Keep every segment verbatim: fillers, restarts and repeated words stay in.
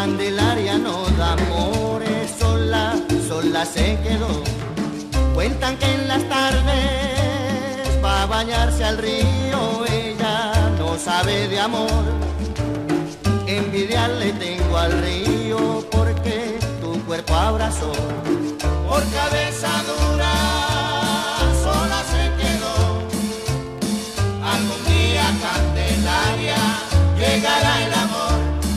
Candelaria no da amores, sola, sola se quedó. Cuentan que en las tardes va a bañarse al río, ella no sabe de amor. Envidia le tengo al río porque tu cuerpo abrazó. Por cabeza dura sola se quedó. Algún día, Candelaria, llegará el amor.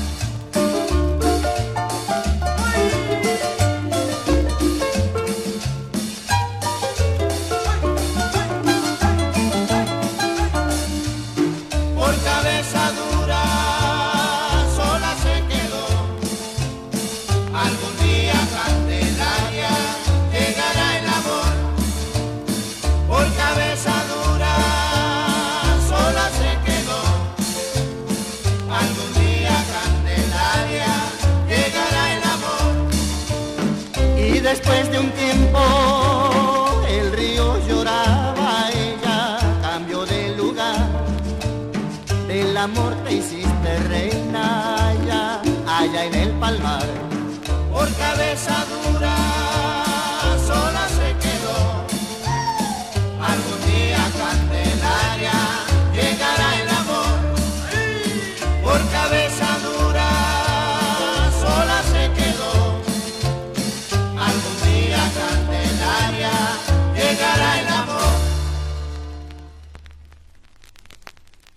Por cabeza dura sola se quedó. Algún día, Candelaria, llegará el amor. Por cabeza dura sola se quedó. Algún día, Candelaria, llegará el amor. Y después de un tiempo el río lloraba, ella cambió de lugar. Del amor te hiciste reina allá, allá en el palmar. Por cabeza dura